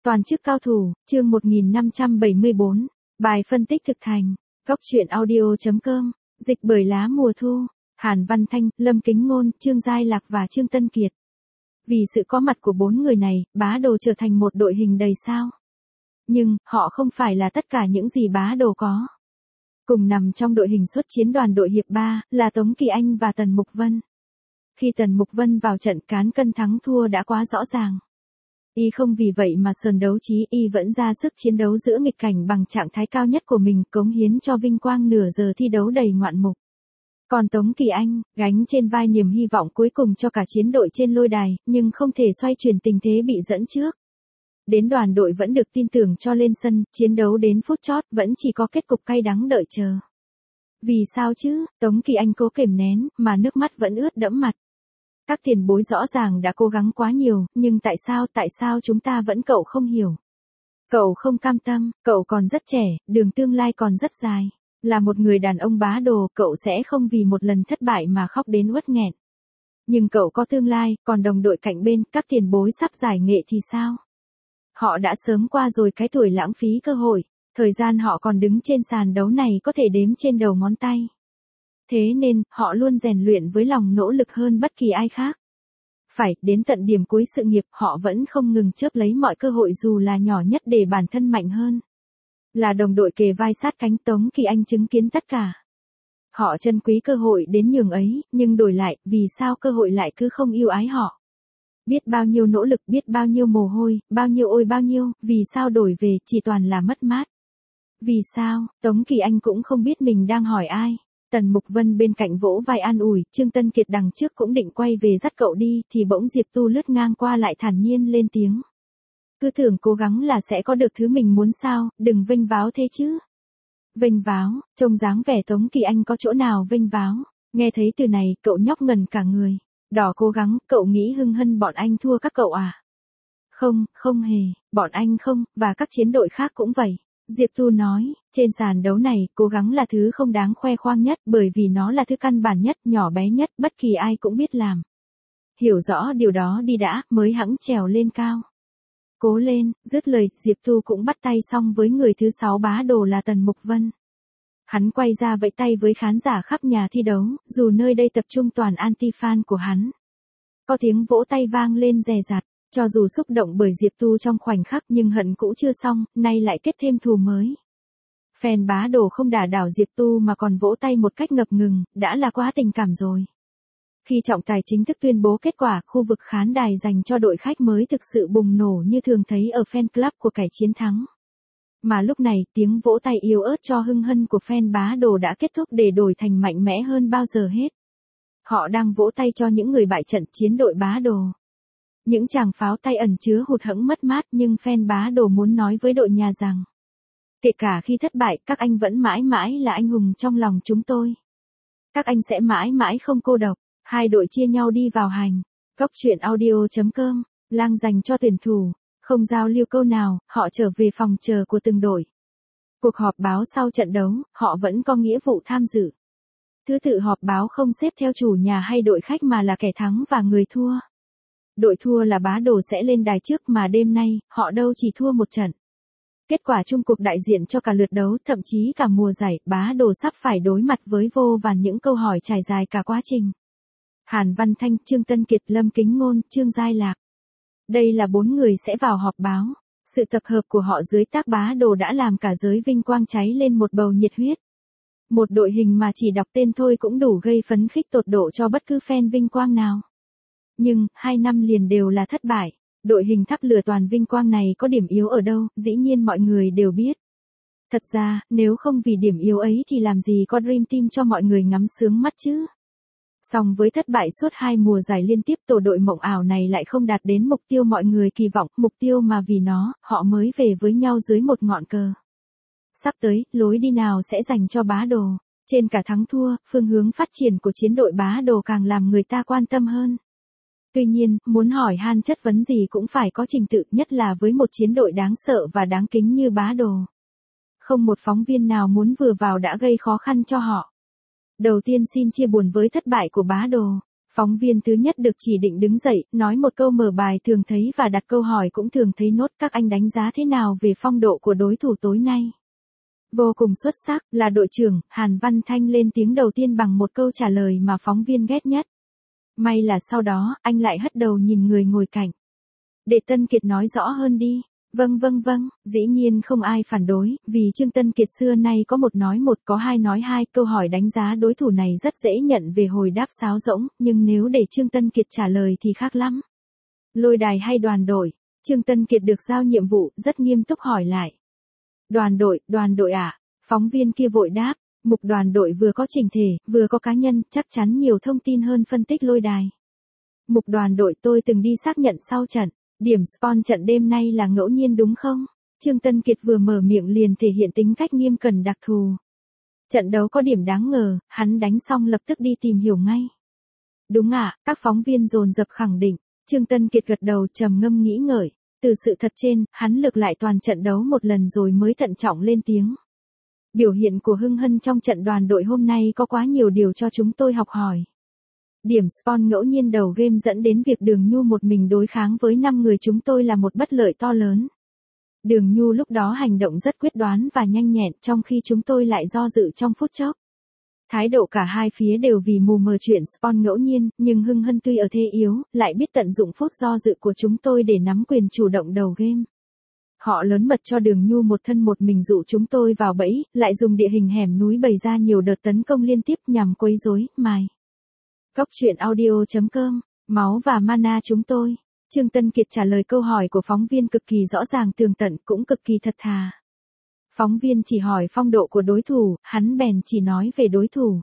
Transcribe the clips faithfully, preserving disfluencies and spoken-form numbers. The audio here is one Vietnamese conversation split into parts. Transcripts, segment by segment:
Toàn chức cao thủ, chương một nghìn năm trăm bảy mươi bốn. Bài phân tích thực thành. Góc truyện audio chấm com. Dịch bởi lá mùa thu. Hàn Văn Thanh, Lâm Kính Ngôn, Trương Giai Lạc và Trương Tân Kiệt. Vì sự có mặt của bốn người này, bá đồ trở thành một đội hình đầy sao. Nhưng, họ không phải là tất cả những gì bá đồ có. Cùng nằm trong đội hình xuất chiến đoàn đội hiệp ba, là Tống Kỳ Anh và Tần Mục Vân. Khi Tần Mục Vân vào trận, cán cân thắng thua đã quá rõ ràng. Y không vì vậy mà sờn đấu trí, Y vẫn ra sức chiến đấu giữa nghịch cảnh bằng trạng thái cao nhất của mình, cống hiến cho vinh quang nửa giờ thi đấu đầy ngoạn mục. Còn Tống Kỳ Anh, gánh trên vai niềm hy vọng cuối cùng cho cả chiến đội trên lôi đài, nhưng không thể xoay chuyển tình thế bị dẫn trước. Đến đoàn đội vẫn được tin tưởng cho lên sân, chiến đấu đến phút chót vẫn chỉ có kết cục cay đắng đợi chờ. Vì sao chứ? Tống Kỳ Anh cố kềm nén, mà nước mắt vẫn ướt đẫm mặt. Các tiền bối rõ ràng đã cố gắng quá nhiều, nhưng tại sao, tại sao chúng ta vẫn cậu không hiểu? Cậu không cam tâm, cậu còn rất trẻ, đường tương lai còn rất dài. Là một người đàn ông bá đồ, cậu sẽ không vì một lần thất bại mà khóc đến uất nghẹn. Nhưng cậu có tương lai, còn đồng đội cạnh bên, các tiền bối sắp giải nghệ thì sao? Họ đã sớm qua rồi cái tuổi lãng phí cơ hội, thời gian họ còn đứng trên sàn đấu này có thể đếm trên đầu ngón tay. Thế nên, họ luôn rèn luyện với lòng nỗ lực hơn bất kỳ ai khác. Phải, đến tận điểm cuối sự nghiệp, họ vẫn không ngừng chớp lấy mọi cơ hội dù là nhỏ nhất để bản thân mạnh hơn. Là đồng đội kề vai sát cánh, Tống Kỳ Anh chứng kiến tất cả. Họ trân quý cơ hội đến nhường ấy, nhưng đổi lại, vì sao cơ hội lại cứ không yêu ái họ? Biết bao nhiêu nỗ lực, biết bao nhiêu mồ hôi, bao nhiêu ôi bao nhiêu, vì sao đổi về chỉ toàn là mất mát? Vì sao? Tống Kỳ Anh cũng không biết mình đang hỏi ai. Tần Mục Vân bên cạnh vỗ vai an ủi, Trương Tân Kiệt đằng trước cũng định quay về dắt cậu đi, thì bỗng Diệp Tu lướt ngang qua lại thản nhiên lên tiếng. Cứ tưởng cố gắng là sẽ có được thứ mình muốn sao, đừng vênh váo thế chứ. Vênh váo, trông dáng vẻ Tống Kỳ Anh có chỗ nào vênh váo, nghe thấy từ này, cậu nhóc ngần cả người. Đỏ cố gắng, cậu nghĩ hưng hân bọn anh thua các cậu à? Không, không hề, bọn anh không, và các chiến đội khác cũng vậy. Diệp Tu nói, trên sàn đấu này, cố gắng là thứ không đáng khoe khoang nhất bởi vì nó là thứ căn bản nhất, nhỏ bé nhất, bất kỳ ai cũng biết làm. Hiểu rõ điều đó đi đã, mới hẵng trèo lên cao. Cố lên, dứt lời, Diệp Tu cũng bắt tay xong với người thứ sáu bá đồ là Tần Mục Vân. Hắn quay ra vẫy tay với khán giả khắp nhà thi đấu, dù nơi đây tập trung toàn anti-fan của hắn. Có tiếng vỗ tay vang lên rè rặt. Cho dù xúc động bởi Diệp Tu trong khoảnh khắc nhưng hận cũ chưa xong, nay lại kết thêm thù mới. Fan bá đồ không đả đảo Diệp Tu mà còn vỗ tay một cách ngập ngừng, đã là quá tình cảm rồi. Khi trọng tài chính thức tuyên bố kết quả, khu vực khán đài dành cho đội khách mới thực sự bùng nổ như thường thấy ở fan club của kẻ chiến thắng. Mà lúc này, tiếng vỗ tay yếu ớt cho hưng hân của fan bá đồ đã kết thúc để đổi thành mạnh mẽ hơn bao giờ hết. Họ đang vỗ tay cho những người bại trận chiến đội bá đồ. Những tràng pháo tay ẩn chứa hụt hẫng mất mát nhưng fan bá đồ muốn nói với đội nhà rằng. Kể cả khi thất bại, các anh vẫn mãi mãi là anh hùng trong lòng chúng tôi. Các anh sẽ mãi mãi không cô độc. Hai đội chia nhau đi vào hành. Góc truyện audio chấm com, lang dành cho tuyển thủ. Không giao lưu câu nào, họ trở về phòng chờ của từng đội. Cuộc họp báo sau trận đấu, họ vẫn có nghĩa vụ tham dự. Thứ tự họp báo không xếp theo chủ nhà hay đội khách mà là kẻ thắng và người thua. Đội thua là bá đồ sẽ lên đài trước mà đêm nay, họ đâu chỉ thua một trận. Kết quả chung cuộc đại diện cho cả lượt đấu, thậm chí cả mùa giải, bá đồ sắp phải đối mặt với vô vàn những câu hỏi trải dài cả quá trình. Hàn Văn Thanh, Trương Tân Kiệt, Lâm Kính Ngôn, Trương Giai Lạc. Đây là bốn người sẽ vào họp báo. Sự tập hợp của họ dưới tác bá đồ đã làm cả giới vinh quang cháy lên một bầu nhiệt huyết. Một đội hình mà chỉ đọc tên thôi cũng đủ gây phấn khích tột độ cho bất cứ fan vinh quang nào. Nhưng, hai năm liền đều là thất bại. Đội hình thắp lửa toàn vinh quang này có điểm yếu ở đâu, dĩ nhiên mọi người đều biết. Thật ra, nếu không vì điểm yếu ấy thì làm gì có Dream Team cho mọi người ngắm sướng mắt chứ. Song với thất bại suốt hai mùa giải liên tiếp, tổ đội mộng ảo này lại không đạt đến mục tiêu mọi người kỳ vọng, mục tiêu mà vì nó, họ mới về với nhau dưới một ngọn cờ. Sắp tới, lối đi nào sẽ dành cho bá đồ? Trên cả thắng thua, phương hướng phát triển của chiến đội bá đồ càng làm người ta quan tâm hơn. Tuy nhiên, muốn hỏi han chất vấn gì cũng phải có trình tự, nhất là với một chiến đội đáng sợ và đáng kính như bá đồ. Không một phóng viên nào muốn vừa vào đã gây khó khăn cho họ. Đầu tiên xin chia buồn với thất bại của bá đồ. Phóng viên thứ nhất được chỉ định đứng dậy, nói một câu mở bài thường thấy và đặt câu hỏi cũng thường thấy nốt. Các anh đánh giá thế nào về phong độ của đối thủ tối nay? Vô cùng xuất sắc, là đội trưởng. Hàn Văn Thanh lên tiếng đầu tiên bằng một câu trả lời mà phóng viên ghét nhất. May là sau đó, anh lại hất đầu nhìn người ngồi cạnh. Để Tân Kiệt nói rõ hơn đi. Vâng vâng vâng, dĩ nhiên không ai phản đối, vì Trương Tân Kiệt xưa nay có một nói một, có hai nói hai. Câu hỏi đánh giá đối thủ này rất dễ nhận về hồi đáp sáo rỗng, nhưng nếu để Trương Tân Kiệt trả lời thì khác lắm. Lôi đài hay đoàn đội? Trương Tân Kiệt được giao nhiệm vụ, rất nghiêm túc hỏi lại. Đoàn đội, đoàn đội ạ. À? Phóng viên kia vội đáp, mục đoàn đội vừa có chỉnh thể, vừa có cá nhân, chắc chắn nhiều thông tin hơn phân tích lôi đài. Mục đoàn đội tôi từng đi xác nhận sau trận. Điểm spawn trận đêm nay là ngẫu nhiên đúng không? Trương Tân Kiệt vừa mở miệng liền thể hiện tính cách nghiêm cẩn đặc thù. Trận đấu có điểm đáng ngờ, hắn đánh xong lập tức đi tìm hiểu ngay. Đúng ạ, à, các phóng viên dồn dập khẳng định. Trương Tân Kiệt gật đầu trầm ngâm nghĩ ngợi. Từ sự thật trên, hắn lược lại toàn trận đấu một lần rồi mới thận trọng lên tiếng. Biểu hiện của Hưng Hân trong trận đoàn đội hôm nay có quá nhiều điều cho chúng tôi học hỏi. Điểm spawn ngẫu nhiên đầu game dẫn đến việc Đường Nhu một mình đối kháng với năm người chúng tôi là một bất lợi to lớn. Đường Nhu lúc đó hành động rất quyết đoán và nhanh nhẹn, trong khi chúng tôi lại do dự trong phút chốc. Thái độ cả hai phía đều vì mù mờ chuyện spawn ngẫu nhiên, nhưng Hưng Hân tuy ở thế yếu, lại biết tận dụng phút do dự của chúng tôi để nắm quyền chủ động đầu game. Họ lớn mật cho Đường Nhu một thân một mình dụ chúng tôi vào bẫy, lại dùng địa hình hẻm núi bày ra nhiều đợt tấn công liên tiếp nhằm quấy rối, mài. Góc truyện audio chấm com, máu và mana chúng tôi. Trương Tân Kiệt trả lời câu hỏi của phóng viên cực kỳ rõ ràng tường tận, cũng cực kỳ thật thà. Phóng viên chỉ hỏi phong độ của đối thủ, hắn bèn chỉ nói về đối thủ.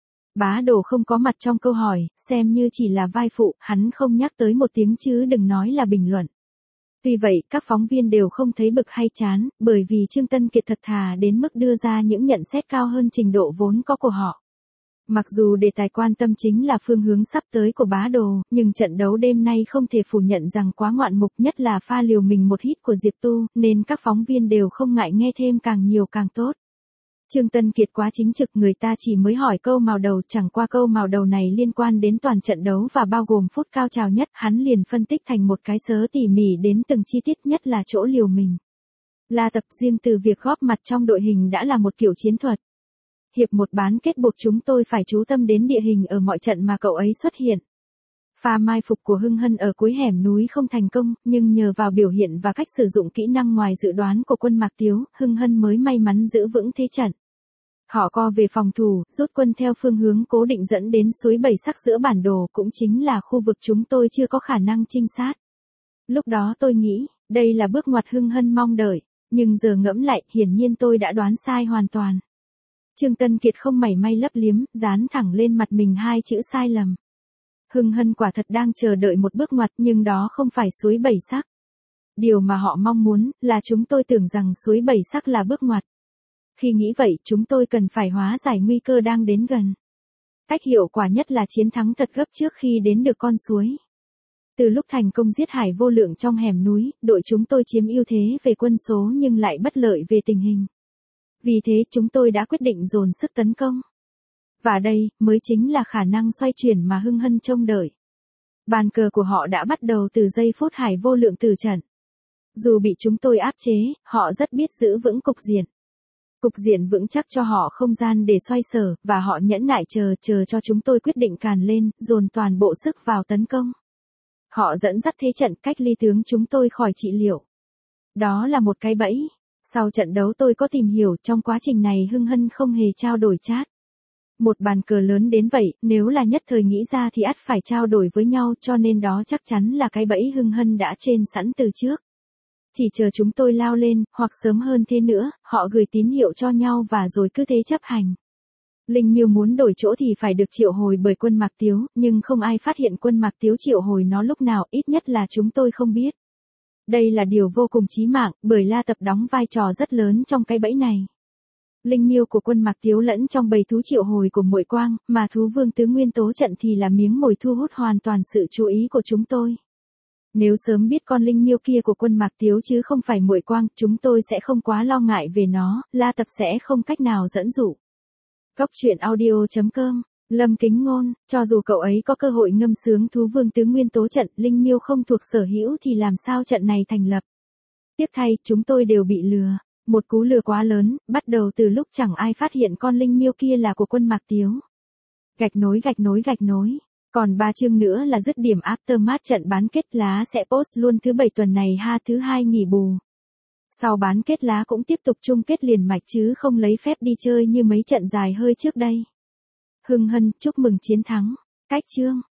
Bá Đồ không có mặt trong câu hỏi, xem như chỉ là vai phụ, hắn không nhắc tới một tiếng chứ đừng nói là bình luận. Tuy vậy, các phóng viên đều không thấy bực hay chán, bởi vì Trương Tân Kiệt thật thà đến mức đưa ra những nhận xét cao hơn trình độ vốn có của họ. Mặc dù đề tài quan tâm chính là phương hướng sắp tới của Bá Đồ, nhưng trận đấu đêm nay không thể phủ nhận rằng quá ngoạn mục, nhất là pha liều mình một hit của Diệp Tu, nên các phóng viên đều không ngại nghe thêm càng nhiều càng tốt. Trương Tân Kiệt quá chính trực, người ta chỉ mới hỏi câu mào đầu, chẳng qua câu mào đầu này liên quan đến toàn trận đấu và bao gồm phút cao trào nhất, hắn liền phân tích thành một cái sớ tỉ mỉ đến từng chi tiết, nhất là chỗ liều mình. La Tập riêng từ việc góp mặt trong đội hình đã là một kiểu chiến thuật. Hiệp một bán kết buộc chúng tôi phải chú tâm đến địa hình ở mọi trận mà cậu ấy xuất hiện. Pha mai phục của Hưng Hân ở cuối hẻm núi không thành công, nhưng nhờ vào biểu hiện và cách sử dụng kỹ năng ngoài dự đoán của quân Mạc Tiếu, Hưng Hân mới may mắn giữ vững thế trận. Họ co về phòng thủ, rút quân theo phương hướng cố định dẫn đến suối Bảy Sắc giữa bản đồ, cũng chính là khu vực chúng tôi chưa có khả năng trinh sát. Lúc đó tôi nghĩ, đây là bước ngoặt Hưng Hân mong đợi, nhưng giờ ngẫm lại, hiển nhiên tôi đã đoán sai hoàn toàn. Trương Tân Kiệt không mảy may lấp liếm, dán thẳng lên mặt mình hai chữ sai lầm. Hưng Hân quả thật đang chờ đợi một bước ngoặt, nhưng đó không phải suối Bảy Sắc. Điều mà họ mong muốn là chúng tôi tưởng rằng suối Bảy Sắc là bước ngoặt. Khi nghĩ vậy, chúng tôi cần phải hóa giải nguy cơ đang đến gần. Cách hiệu quả nhất là chiến thắng thật gấp trước khi đến được con suối. Từ lúc thành công giết Hải Vô Lượng trong hẻm núi, đội chúng tôi chiếm ưu thế về quân số nhưng lại bất lợi về tình hình. Vì thế chúng tôi đã quyết định dồn sức tấn công. Và đây mới chính là khả năng xoay chuyển mà Hưng Hân trông đợi. Bàn cờ của họ đã bắt đầu từ giây phút Hải Vô Lượng tử trận. Dù bị chúng tôi áp chế, họ rất biết giữ vững cục diện. Cục diện vững chắc cho họ không gian để xoay sở, và họ nhẫn nại chờ chờ cho chúng tôi quyết định càn lên, dồn toàn bộ sức vào tấn công. Họ dẫn dắt thế trận cách ly tướng chúng tôi khỏi trị liệu. Đó là một cái bẫy. Sau trận đấu tôi có tìm hiểu, trong quá trình này Hưng Hân không hề trao đổi chat. Một bàn cờ lớn đến vậy, nếu là nhất thời nghĩ ra thì ắt phải trao đổi với nhau, cho nên đó chắc chắn là cái bẫy Hưng Hân đã trên sẵn từ trước. Chỉ chờ chúng tôi lao lên, hoặc sớm hơn thế nữa, họ gửi tín hiệu cho nhau và rồi cứ thế chấp hành. Linh Miêu muốn đổi chỗ thì phải được triệu hồi bởi quân Mạc Tiếu, nhưng không ai phát hiện quân Mạc Tiếu triệu hồi nó lúc nào, ít nhất là chúng tôi không biết. Đây là điều vô cùng chí mạng, bởi La Tập đóng vai trò rất lớn trong cái bẫy này. Linh Miêu của quân Mạc Tiếu lẫn trong bầy thú triệu hồi của Muội Quang, mà thú vương tứ nguyên tố trận thì là miếng mồi thu hút hoàn toàn sự chú ý của chúng tôi. Nếu sớm biết con Linh Miêu kia của quân Mạc Tiếu chứ không phải Muội Quang, chúng tôi sẽ không quá lo ngại về nó, La Tập sẽ không cách nào dẫn dụ. Góc truyện audio chấm com Lâm Kính Ngôn, cho dù cậu ấy có cơ hội ngâm sướng thú vương tứ nguyên tố trận, linh miêu không thuộc sở hữu thì làm sao trận này thành lập. Tiếc thay, chúng tôi đều bị lừa. Một cú lừa quá lớn, bắt đầu từ lúc chẳng ai phát hiện con linh miêu kia là của Quân Mạc Tiếu. Gạch nối gạch nối gạch nối. Còn ba chương nữa là dứt điểm aftermath trận bán kết lá sẽ post luôn thứ bảy tuần này ha, thứ hai nghỉ bù. Sau bán kết lá cũng tiếp tục chung kết liền mạch chứ không lấy phép đi chơi như mấy trận dài hơi trước đây. Hưng hân, chúc mừng chiến thắng. Cách chương.